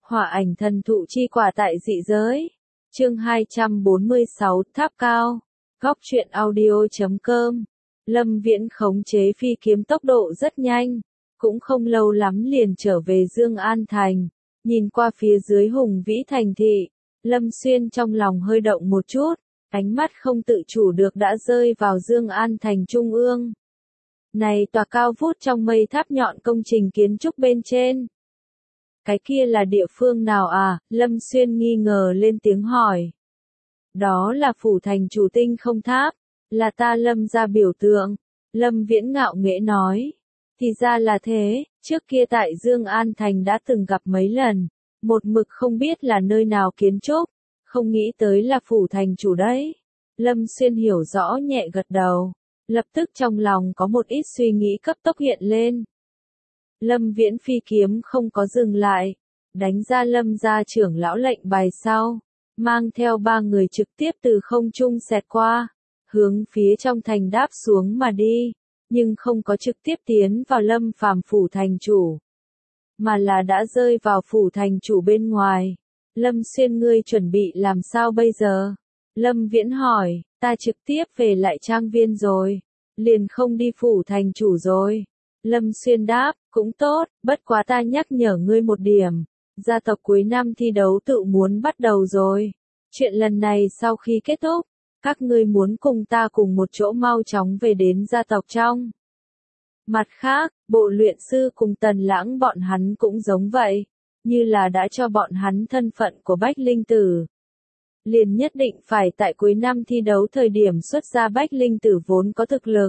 Hỏa ảnh thần thụ chi quả tại dị giới. Chương 246 Tháp cao. Góc truyện audio.com. Lâm Viễn khống chế phi kiếm tốc độ rất nhanh, cũng không lâu lắm liền trở về Dương An Thành. Nhìn qua phía dưới hùng vĩ thành thị, Lâm Xuyên trong lòng hơi động một chút, ánh mắt không tự chủ được đã rơi vào Dương An Thành trung ương. Này tòa cao vút trong mây tháp nhọn công trình kiến trúc bên trên. Cái kia là địa phương nào à? Lâm Xuyên nghi ngờ lên tiếng hỏi. Đó là phủ thành chủ Tinh Không Tháp, là ta Lâm gia biểu tượng. Lâm Viễn ngạo nghễ nói. Thì ra là thế, trước kia tại Dương An Thành đã từng gặp mấy lần, một mực không biết là nơi nào kiến trúc, không nghĩ tới là phủ thành chủ đấy. Lâm Xuyên hiểu rõ nhẹ gật đầu, lập tức trong lòng có một ít suy nghĩ cấp tốc hiện lên. Lâm Viễn phi kiếm không có dừng lại, đánh ra Lâm gia trưởng lão lệnh bài sau, mang theo 3 người trực tiếp từ không trung xẹt qua, hướng phía trong thành đáp xuống mà đi, nhưng không có trực tiếp tiến vào Lâm Phàm phủ thành chủ, mà là đã rơi vào phủ thành chủ bên ngoài. Lâm Xuyên, ngươi chuẩn bị làm sao bây giờ? Lâm Viễn hỏi. Ta trực tiếp về lại trang viên rồi, liền không đi phủ thành chủ rồi. Lâm Xuyên đáp. Cũng tốt, bất quá ta nhắc nhở ngươi một điểm, gia tộc cuối năm thi đấu tự muốn bắt đầu rồi. Chuyện lần này sau khi kết thúc, các ngươi muốn cùng ta cùng một chỗ mau chóng về đến gia tộc trong. Mặt khác, bộ luyện sư cùng Tần Lãng bọn hắn cũng giống vậy, như là đã cho bọn hắn thân phận của Bách Linh Tử. Liền nhất định phải tại cuối năm thi đấu thời điểm xuất ra Bách Linh Tử vốn có thực lực.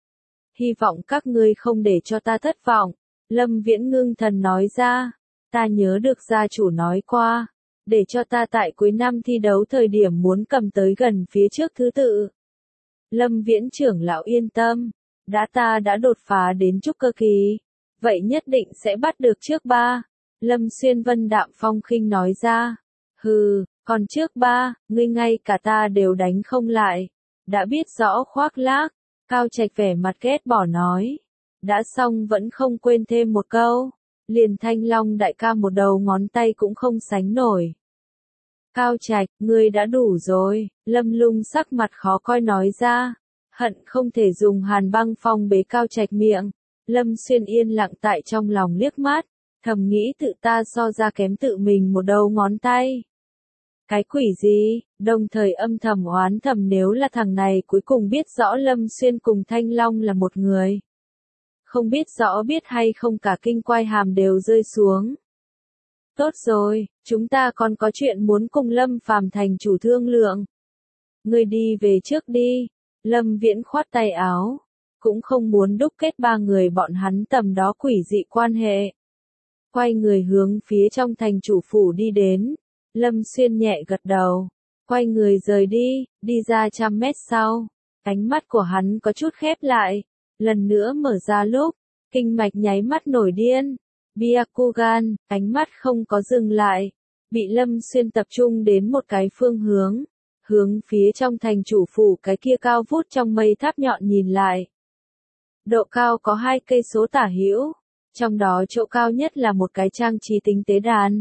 Hy vọng các ngươi không để cho ta thất vọng. Lâm Viễn ngưng thần nói ra. Ta nhớ được gia chủ nói qua, để cho ta tại cuối năm thi đấu thời điểm muốn cầm tới gần phía trước thứ tự. Lâm Viễn trưởng lão yên tâm, ta đã đột phá đến trúc cơ kỳ, vậy nhất định sẽ bắt được trước 3. Lâm Xuyên vân đạm phong khinh nói ra. Hừ, còn trước 3, ngươi ngay cả ta đều đánh không lại. Đã biết rõ khoác lác. Cao Trạch vẻ mặt ghét bỏ nói. Đã xong vẫn không quên thêm một câu. Liền Thanh Long đại ca một đầu ngón tay cũng không sánh nổi. Cao Trạch, ngươi đã đủ rồi. Lâm Lung sắc mặt khó coi nói ra. Hận không thể dùng hàn băng phong bế Cao Trạch miệng. Lâm Xuyên yên lặng tại trong lòng liếc mắt, thầm nghĩ tự ta so ra kém tự mình một đầu ngón tay. Cái quỷ gì, đồng thời âm thầm oán thầm nếu là thằng này cuối cùng biết rõ Lâm Xuyên cùng Thanh Long là một người. Không biết rõ biết hay không cả kinh quai hàm đều rơi xuống. Tốt rồi, chúng ta còn có chuyện muốn cùng Lâm Phàm thành chủ thương lượng. Ngươi đi về trước đi. Lâm Viễn khoát tay áo, cũng không muốn đúc kết 3 người bọn hắn tầm đó quỷ dị quan hệ. Quay người hướng phía trong thành chủ phủ đi đến. Lâm Xuyên nhẹ gật đầu, quay người rời đi, đi ra 100 mét sau. Ánh mắt của hắn có chút khép lại, lần nữa mở ra lúc, kinh mạch nháy mắt nổi điên. Byakugan, ánh mắt không có dừng lại, bị Lâm Xuyên tập trung đến một cái phương hướng, hướng phía trong thành chủ phủ cái kia cao vút trong mây tháp nhọn nhìn lại. Độ cao có 2 cây số tả hữu, trong đó chỗ cao nhất là một cái trang trí tinh tế đàn.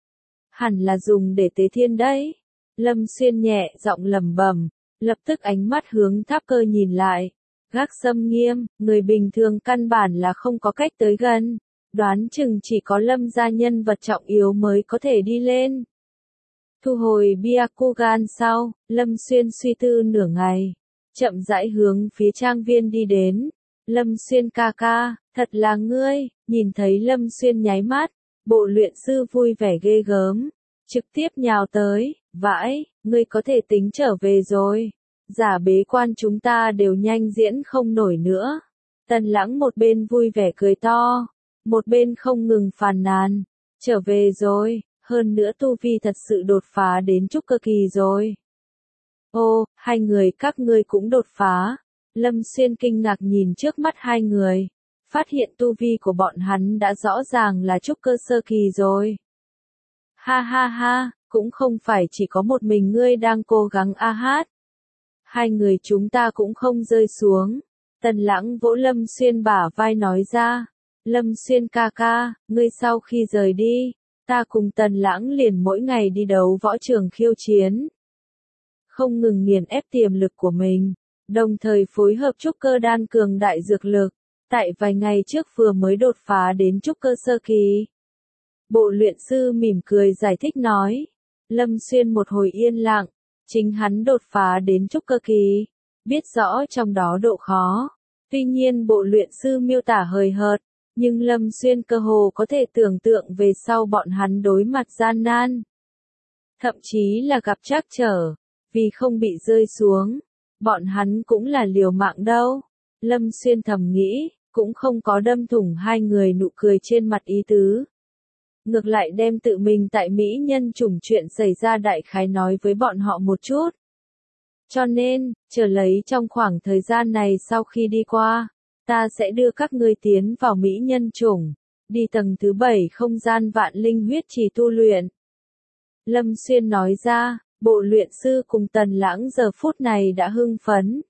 Hẳn là dùng để tế thiên đấy. Lâm Xuyên nhẹ giọng lẩm bẩm, lập tức ánh mắt hướng tháp cơ nhìn lại. Gác xâm nghiêm, người bình thường căn bản là không có cách tới gần. Đoán chừng chỉ có Lâm gia nhân vật trọng yếu mới có thể đi lên. Thu hồi Byakugan sau, Lâm Xuyên suy tư nửa ngày, chậm rãi hướng phía trang viên đi đến. Lâm Xuyên ca ca, thật là ngươi. Nhìn thấy Lâm Xuyên nháy mắt, bộ luyện sư vui vẻ ghê gớm, trực tiếp nhào tới. Vãi, ngươi có thể tính trở về rồi. Giả bế quan chúng ta đều nhanh diễn không nổi nữa. Tần Lãng một bên vui vẻ cười to, một bên không ngừng phàn nàn. Trở về rồi, hơn nữa tu vi thật sự đột phá đến trúc cơ kỳ rồi. Ô, 2 người các ngươi cũng đột phá. Lâm Xuyên kinh ngạc nhìn trước mắt 2 người, phát hiện tu vi của bọn hắn đã rõ ràng là trúc cơ sơ kỳ rồi. Ha ha ha, cũng không phải chỉ có một mình ngươi đang cố gắng a hát. 2 người chúng ta cũng không rơi xuống. Tần Lãng vỗ Lâm Xuyên bả vai nói ra. Lâm Xuyên ca ca, ngươi sau khi rời đi, ta cùng Tần Lãng liền mỗi ngày đi đấu võ trường khiêu chiến. Không ngừng nghiền ép tiềm lực của mình, đồng thời phối hợp trúc cơ đan cường đại dược lực, tại vài ngày trước vừa mới đột phá đến trúc cơ sơ kỳ. Bộ luyện sư mỉm cười giải thích nói. Lâm Xuyên một hồi yên lặng, chính hắn đột phá đến trúc cơ kỳ, biết rõ trong đó độ khó. Tuy nhiên bộ luyện sư miêu tả hời hợt, nhưng Lâm Xuyên cơ hồ có thể tưởng tượng về sau bọn hắn đối mặt gian nan. Thậm chí là gặp trắc trở, vì không bị rơi xuống, bọn hắn cũng là liều mạng đâu. Lâm Xuyên thầm nghĩ, cũng không có đâm thủng hai người nụ cười trên mặt ý tứ. Ngược lại đem tự mình tại Mỹ nhân chủng chuyện xảy ra đại khái nói với bọn họ một chút. Cho nên, chờ lấy trong khoảng thời gian này sau khi đi qua, ta sẽ đưa các ngươi tiến vào Mỹ nhân chủng, đi tầng thứ 7 không gian vạn linh huyết trì tu luyện. Lâm Xuyên nói ra, bộ luyện sư cùng Tần Lãng giờ phút này đã hưng phấn.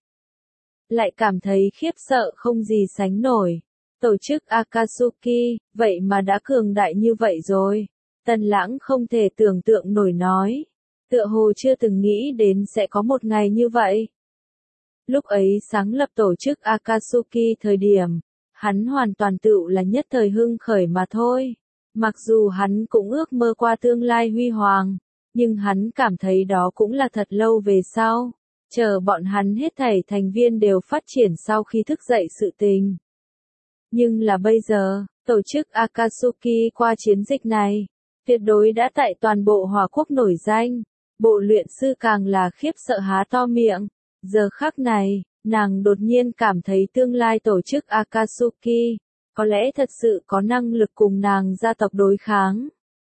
Lại cảm thấy khiếp sợ không gì sánh nổi. Tổ chức Akatsuki, vậy mà đã cường đại như vậy rồi. Tần Lãng không thể tưởng tượng nổi nói. Tựa hồ chưa từng nghĩ đến sẽ có một ngày như vậy. Lúc ấy sáng lập tổ chức Akatsuki thời điểm, hắn hoàn toàn tựu là nhất thời hưng khởi mà thôi. Mặc dù hắn cũng ước mơ qua tương lai huy hoàng, nhưng hắn cảm thấy đó cũng là thật lâu về sau. Chờ bọn hắn hết thảy thành viên đều phát triển sau khi thức dậy sự tình. Nhưng là bây giờ, tổ chức Akatsuki qua chiến dịch này, tuyệt đối đã tại toàn bộ Hỏa Quốc nổi danh. Bộ luyện sư càng là khiếp sợ há to miệng. Giờ khắc này, nàng đột nhiên cảm thấy tương lai tổ chức Akatsuki, có lẽ thật sự có năng lực cùng nàng gia tộc đối kháng.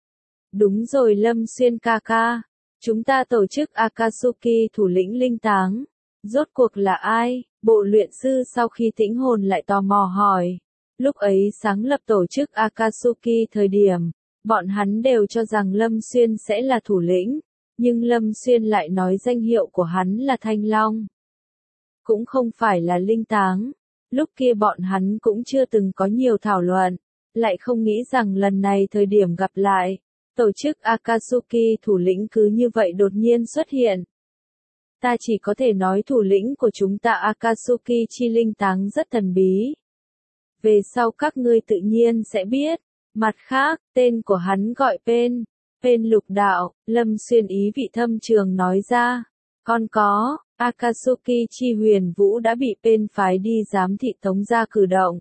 Đúng rồi Lâm Xuyên ca ca, chúng ta tổ chức Akatsuki thủ lĩnh linh táng. Rốt cuộc là ai? Bộ luyện sư sau khi tĩnh hồn lại tò mò hỏi. Lúc ấy sáng lập tổ chức Akatsuki thời điểm, bọn hắn đều cho rằng Lâm Xuyên sẽ là thủ lĩnh, nhưng Lâm Xuyên lại nói danh hiệu của hắn là Thanh Long. Cũng không phải là linh táng. Lúc kia bọn hắn cũng chưa từng có nhiều thảo luận, lại không nghĩ rằng lần này thời điểm gặp lại, tổ chức Akatsuki thủ lĩnh cứ như vậy đột nhiên xuất hiện. Ta chỉ có thể nói thủ lĩnh của chúng ta Akatsuki chi linh táng rất thần bí. Về sau các ngươi tự nhiên sẽ biết. Mặt khác, tên của hắn gọi Pen Lục Đạo, Lâm Xuyên ý vị thâm trường nói ra. Còn có, Akatsuki chi huyền vũ đã bị Pen phái đi giám thị Tống gia cử động.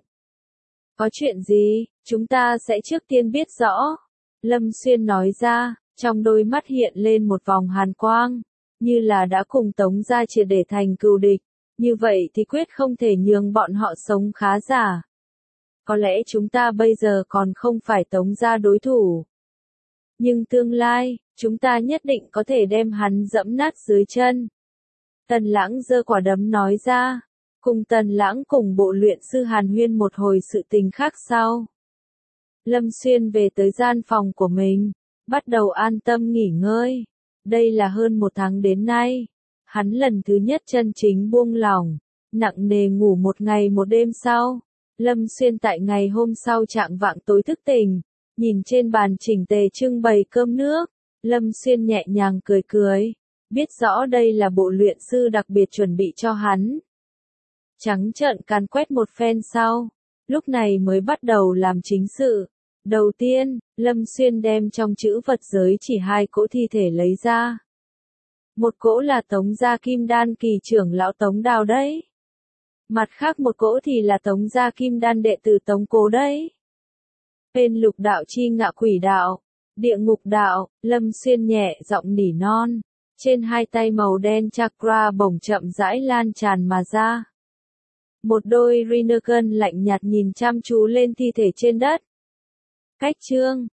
Có chuyện gì, chúng ta sẽ trước tiên biết rõ. Lâm Xuyên nói ra, trong đôi mắt hiện lên một vòng hàn quang, như là đã cùng Tống gia triệt để thành cừu địch, như vậy thì quyết không thể nhường bọn họ sống khá giả. Có lẽ chúng ta bây giờ còn không phải Tống gia đối thủ. Nhưng tương lai, chúng ta nhất định có thể đem hắn dẫm nát dưới chân. Tần Lãng giơ quả đấm nói ra, cùng Tần Lãng cùng bộ luyện sư hàn huyên một hồi sự tình khác sau. Lâm Xuyên về tới gian phòng của mình, bắt đầu an tâm nghỉ ngơi. Đây là hơn 1 tháng đến nay, hắn lần thứ nhất chân chính buông lỏng, nặng nề ngủ 1 ngày 1 đêm sau. Lâm Xuyên tại ngày hôm sau trạng vạng tối thức tỉnh, nhìn trên bàn chỉnh tề trưng bày cơm nước, Lâm Xuyên nhẹ nhàng cười cười, biết rõ đây là bộ luyện sư đặc biệt chuẩn bị cho hắn. Trắng trợn càn quét một phen sau, lúc này mới bắt đầu làm chính sự. Đầu tiên, Lâm Xuyên đem trong chữ vật giới chỉ 2 cỗ thi thể lấy ra. Một cỗ là Tống gia Kim Đan kỳ trưởng lão Tống Đào đấy. Mặt khác một cỗ thì là Tống gia Kim Đan đệ tử Tống Cố đấy. Pen Lục Đạo chi ngạ quỷ đạo, địa ngục đạo, Lâm Xuyên nhẹ giọng nỉ non. Trên 2 tay màu đen chakra bổng chậm rãi lan tràn mà ra. Một đôi Rinnegan lạnh nhạt nhìn chăm chú lên thi thể trên đất. Cách chương